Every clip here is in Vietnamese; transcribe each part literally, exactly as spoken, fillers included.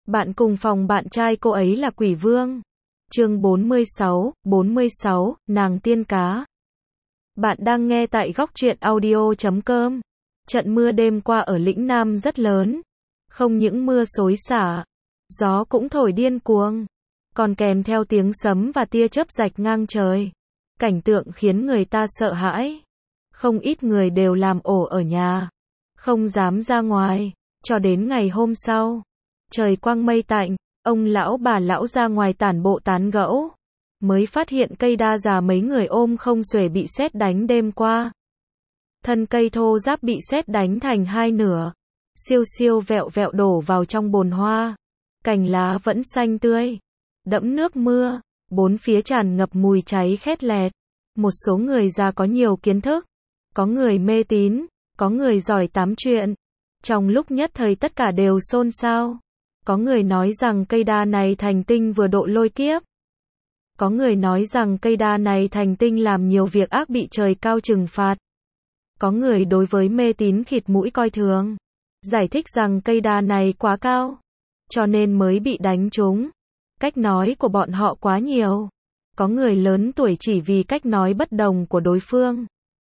Bạn cùng phòng bạn trai cô ấy là quỷ vương. Chương bốn mươi sáu, bốn mươi sáu, nàng tiên cá. Bạn đang nghe tại góc truyện audio chấm com. Trận mưa đêm qua ở lĩnh Nam rất lớn. Không những mưa xối xả, gió cũng thổi điên cuồng, còn kèm theo tiếng sấm và tia chớp rạch ngang trời. Cảnh tượng khiến người ta sợ hãi. Không ít người đều làm ổ ở nhà, không dám ra ngoài, cho đến ngày hôm sau. Trời quang mây tạnh, ông lão bà lão ra ngoài tản bộ tán gẫu, mới phát hiện cây đa già mấy người ôm không xuể bị sét đánh đêm qua. Thân cây thô ráp bị sét đánh thành hai nửa, siêu siêu vẹo vẹo đổ vào trong bồn hoa. Cành lá vẫn xanh tươi, đẫm nước mưa, bốn phía tràn ngập mùi cháy khét lẹt. Một số người già có nhiều kiến thức, có người mê tín, có người giỏi tám chuyện. Trong lúc nhất thời tất cả đều xôn xao. Có người nói rằng cây đa này thành tinh vừa độ lôi kiếp. Có người nói rằng cây đa này thành tinh làm nhiều việc ác bị trời cao trừng phạt. Có người đối với mê tín khịt mũi coi thường, giải thích rằng cây đa này quá cao, cho nên mới bị đánh trúng. Cách nói của bọn họ quá nhiều. Có người lớn tuổi chỉ vì cách nói bất đồng của đối phương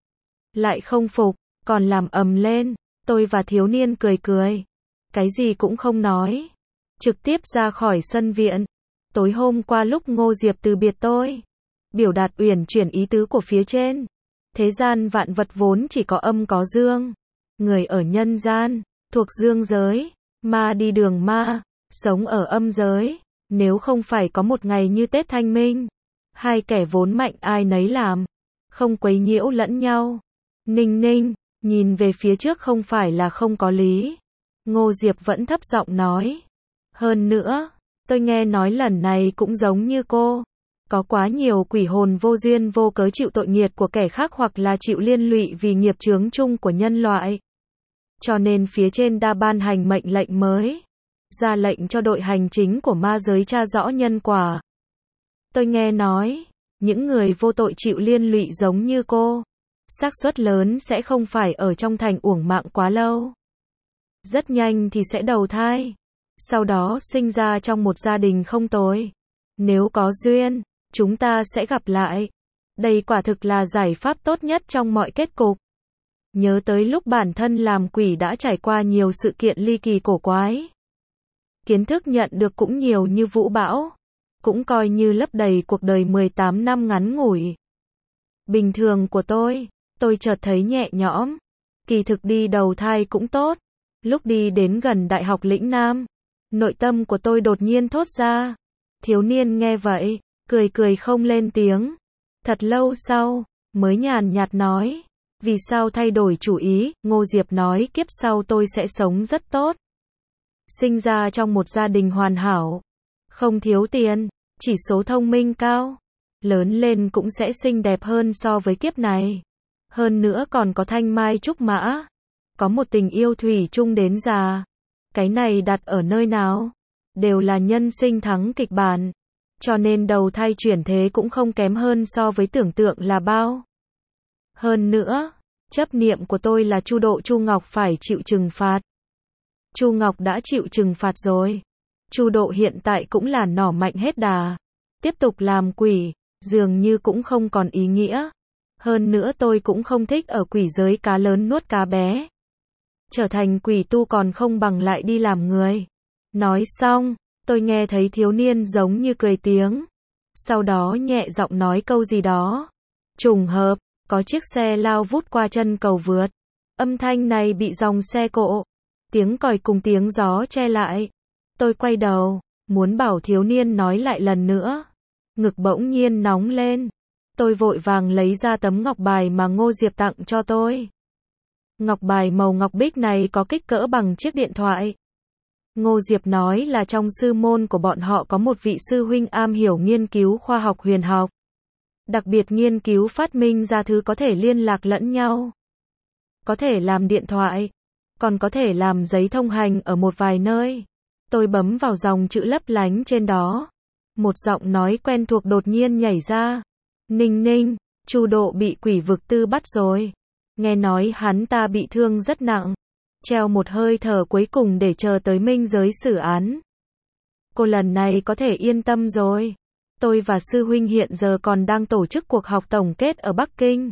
lại không phục, còn làm ầm lên. Tôi và thiếu niên cười cười, cái gì cũng không nói, trực tiếp ra khỏi sân viện. Tối hôm qua lúc Ngô Diệp từ biệt tôi, biểu đạt uyển chuyển ý tứ của phía trên. Thế gian vạn vật vốn chỉ có âm có dương. Người ở nhân gian, thuộc dương giới, ma đi đường ma, sống ở âm giới. Nếu không phải có một ngày như Tết Thanh Minh, hai kẻ vốn mạnh ai nấy làm, không quấy nhiễu lẫn nhau. Ninh ninh, nhìn về phía trước không phải là không có lý. Ngô Diệp vẫn thấp giọng nói. Hơn nữa, tôi nghe nói lần này cũng giống như cô. Có quá nhiều quỷ hồn vô duyên vô cớ chịu tội nghiệt của kẻ khác hoặc là chịu liên lụy vì nghiệp chướng chung của nhân loại. Cho nên phía trên đã ban hành mệnh lệnh mới, ra lệnh cho đội hành chính của ma giới tra rõ nhân quả. Tôi nghe nói, những người vô tội chịu liên lụy giống như cô, xác suất lớn sẽ không phải ở trong thành uổng mạng quá lâu. Rất nhanh thì sẽ đầu thai, sau đó sinh ra trong một gia đình không tồi. Nếu có duyên, chúng ta sẽ gặp lại. Đây quả thực là giải pháp tốt nhất trong mọi kết cục. Nhớ tới lúc bản thân làm quỷ đã trải qua nhiều sự kiện ly kỳ cổ quái. Kiến thức nhận được cũng nhiều như vũ bão, cũng coi như lấp đầy cuộc đời mười tám năm ngắn ngủi bình thường của tôi. Tôi chợt thấy nhẹ nhõm. Kỳ thực đi đầu thai cũng tốt. Lúc đi đến gần Đại học Lĩnh Nam, nội tâm của tôi đột nhiên thốt ra. Thiếu niên nghe vậy, cười cười không lên tiếng. Thật lâu sau, mới nhàn nhạt nói. Vì sao thay đổi chủ ý? Ngô Diệp nói kiếp sau tôi sẽ sống rất tốt. Sinh ra trong một gia đình hoàn hảo, không thiếu tiền, chỉ số thông minh cao. Lớn lên cũng sẽ xinh đẹp hơn so với kiếp này. Hơn nữa còn có thanh mai trúc mã. Có một tình yêu thủy chung đến già. Cái này đặt ở nơi nào? Đều là nhân sinh thắng kịch bản. Cho nên đầu thai chuyển thế cũng không kém hơn so với tưởng tượng là bao. Hơn nữa, chấp niệm của tôi là Chu Độ Chu Ngọc phải chịu trừng phạt. Chu Ngọc đã chịu trừng phạt rồi. Chu Độ hiện tại cũng là nỏ mạnh hết đà. Tiếp tục làm quỷ, dường như cũng không còn ý nghĩa. Hơn nữa tôi cũng không thích ở quỷ giới cá lớn nuốt cá bé. Trở thành quỷ tu còn không bằng lại đi làm người. Nói xong, tôi nghe thấy thiếu niên giống như cười tiếng. Sau đó nhẹ giọng nói câu gì đó. Trùng hợp, có chiếc xe lao vút qua chân cầu vượt. Âm thanh này bị dòng xe cộ, tiếng còi cùng tiếng gió che lại. Tôi quay đầu, muốn bảo thiếu niên nói lại lần nữa. Ngực bỗng nhiên nóng lên. Tôi vội vàng lấy ra tấm ngọc bài mà Ngô Diệp tặng cho tôi. Ngọc bài màu ngọc bích này có kích cỡ bằng chiếc điện thoại. Ngô Diệp nói là trong sư môn của bọn họ có một vị sư huynh am hiểu nghiên cứu khoa học huyền học. Đặc biệt nghiên cứu phát minh ra thứ có thể liên lạc lẫn nhau. Có thể làm điện thoại, còn có thể làm giấy thông hành ở một vài nơi. Tôi bấm vào dòng chữ lấp lánh trên đó. Một giọng nói quen thuộc đột nhiên nhảy ra. Ninh ninh, Chu Độ bị quỷ vực tư bắt rồi. Nghe nói hắn ta bị thương rất nặng. Treo một hơi thở cuối cùng để chờ tới minh giới xử án. Cô lần này có thể yên tâm rồi. Tôi và sư huynh hiện giờ còn đang tổ chức cuộc họp tổng kết ở Bắc Kinh.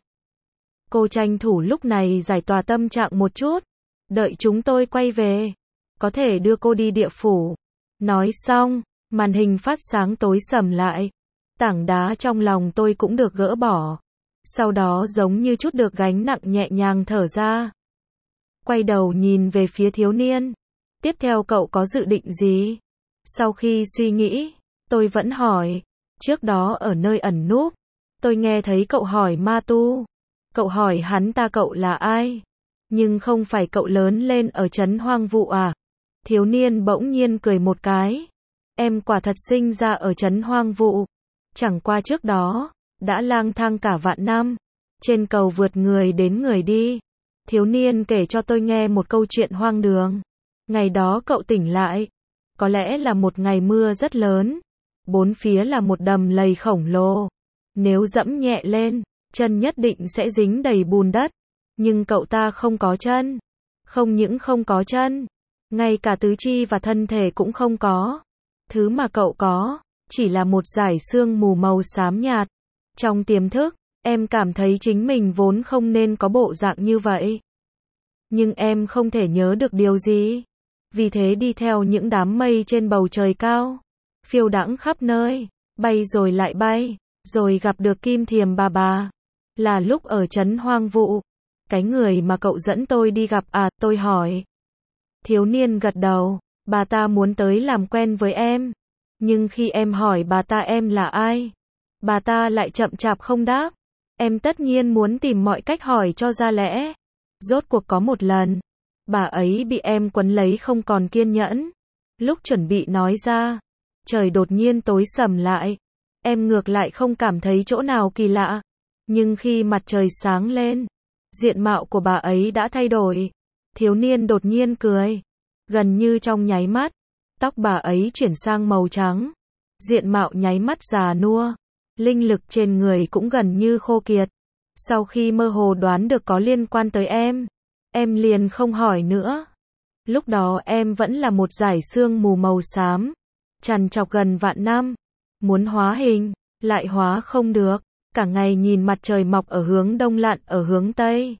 Cô tranh thủ lúc này giải tỏa tâm trạng một chút. Đợi chúng tôi quay về, có thể đưa cô đi địa phủ. Nói xong, màn hình phát sáng tối sầm lại. Tảng đá trong lòng tôi cũng được gỡ bỏ. Sau đó giống như chút được gánh nặng nhẹ nhàng thở ra. Quay đầu nhìn về phía thiếu niên. Tiếp theo cậu có dự định gì? Sau khi suy nghĩ, tôi vẫn hỏi. Trước đó ở nơi ẩn núp, tôi nghe thấy cậu hỏi ma tu. Cậu hỏi hắn ta cậu là ai? Nhưng không phải cậu lớn lên ở trấn hoang vu à? Thiếu niên bỗng nhiên cười một cái. Em quả thật sinh ra ở trấn hoang vu. Chẳng qua trước đó, đã lang thang cả vạn năm. Trên cầu vượt người đến người đi. Thiếu niên kể cho tôi nghe một câu chuyện hoang đường. Ngày đó cậu tỉnh lại. Có lẽ là một ngày mưa rất lớn. Bốn phía là một đầm lầy khổng lồ. Nếu dẫm nhẹ lên, chân nhất định sẽ dính đầy bùn đất. Nhưng cậu ta không có chân. Không những không có chân, ngay cả tứ chi và thân thể cũng không có. Thứ mà cậu có, chỉ là một dải sương mù màu xám nhạt. Trong tiềm thức, em cảm thấy chính mình vốn không nên có bộ dạng như vậy. Nhưng em không thể nhớ được điều gì. Vì thế đi theo những đám mây trên bầu trời cao. Phiêu đãng khắp nơi, bay rồi lại bay, rồi gặp được Kim Thiềm bà bà. Là lúc ở trấn hoang vu. Cái người mà cậu dẫn tôi đi gặp à, tôi hỏi. Thiếu niên gật đầu, bà ta muốn tới làm quen với em. Nhưng khi em hỏi bà ta em là ai, bà ta lại chậm chạp không đáp. Em tất nhiên muốn tìm mọi cách hỏi cho ra lẽ. Rốt cuộc có một lần, bà ấy bị em quấn lấy không còn kiên nhẫn. Lúc chuẩn bị nói ra, trời đột nhiên tối sầm lại. Em ngược lại không cảm thấy chỗ nào kỳ lạ. Nhưng khi mặt trời sáng lên, diện mạo của bà ấy đã thay đổi. Thiếu niên đột nhiên cười. Gần như trong nháy mắt, tóc bà ấy chuyển sang màu trắng. Diện mạo nháy mắt già nua. Linh lực trên người cũng gần như khô kiệt. Sau khi mơ hồ đoán được có liên quan tới em, em liền không hỏi nữa. Lúc đó em vẫn là một dải sương mù màu xám. Trằn trọc gần vạn năm. Muốn hóa hình, lại hóa không được. Cả ngày nhìn mặt trời mọc ở hướng đông lặn ở hướng tây.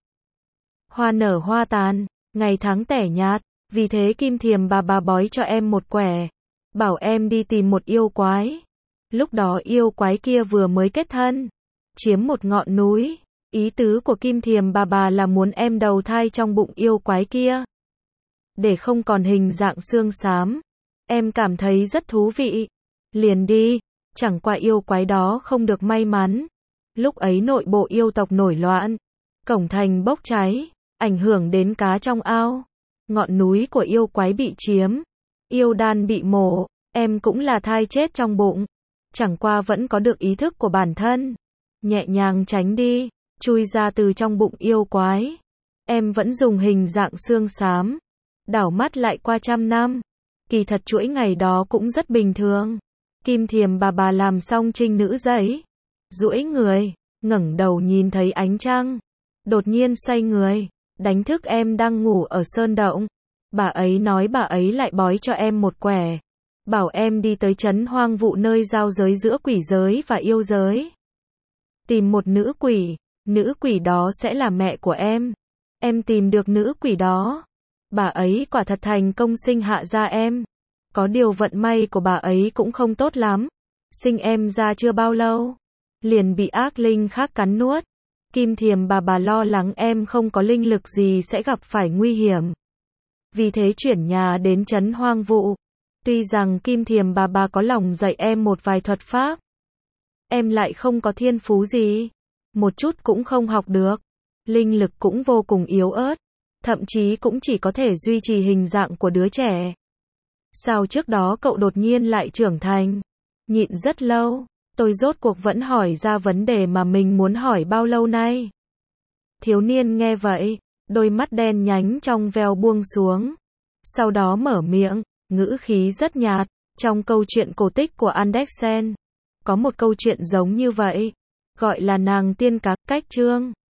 Hoa nở hoa tàn, ngày tháng tẻ nhạt. Vì thế Kim Thiềm bà bà bói cho em một quẻ. Bảo em đi tìm một yêu quái. Lúc đó yêu quái kia vừa mới kết thân. Chiếm một ngọn núi. Ý tứ của Kim Thiềm bà bà là muốn em đầu thai trong bụng yêu quái kia. Để không còn hình dạng xương xám. Em cảm thấy rất thú vị. Liền đi. Chẳng qua yêu quái đó không được may mắn. Lúc ấy nội bộ yêu tộc nổi loạn. Cổng thành bốc cháy. Ảnh hưởng đến cá trong ao. Ngọn núi của yêu quái bị chiếm. Yêu đan bị mổ. Em cũng là thai chết trong bụng. Chẳng qua vẫn có được ý thức của bản thân. Nhẹ nhàng tránh đi. Chui ra từ trong bụng yêu quái. Em vẫn dùng hình dạng xương xám. Đảo mắt lại qua trăm năm. Kỳ thật chuỗi ngày đó cũng rất bình thường. Kim Thiềm bà bà làm xong trinh nữ giấy. Duỗi người, ngẩng đầu nhìn thấy ánh trăng. Đột nhiên xoay người, đánh thức em đang ngủ ở sơn động. Bà ấy nói bà ấy lại bói cho em một quẻ. Bảo em đi tới trấn hoang vu nơi giao giới giữa quỷ giới và yêu giới. Tìm một nữ quỷ, nữ quỷ đó sẽ là mẹ của em. Em tìm được nữ quỷ đó. Bà ấy quả thật thành công sinh hạ ra em. Có điều vận may của bà ấy cũng không tốt lắm. Sinh em ra chưa bao lâu, liền bị ác linh khác cắn nuốt. Kim Thiềm bà bà lo lắng em không có linh lực gì sẽ gặp phải nguy hiểm. Vì thế chuyển nhà đến trấn hoang vu. Tuy rằng Kim Thiềm bà bà có lòng dạy em một vài thuật pháp, em lại không có thiên phú gì. Một chút cũng không học được. Linh lực cũng vô cùng yếu ớt. Thậm chí cũng chỉ có thể duy trì hình dạng của đứa trẻ. Sao trước đó cậu đột nhiên lại trưởng thành? Nhịn rất lâu, tôi rốt cuộc vẫn hỏi ra vấn đề mà mình muốn hỏi bao lâu nay. Thiếu niên nghe vậy, đôi mắt đen nhánh trong veo buông xuống. Sau đó mở miệng, ngữ khí rất nhạt. Trong câu chuyện cổ tích của Andersen, có một câu chuyện giống như vậy, gọi là nàng tiên cá. Cách chương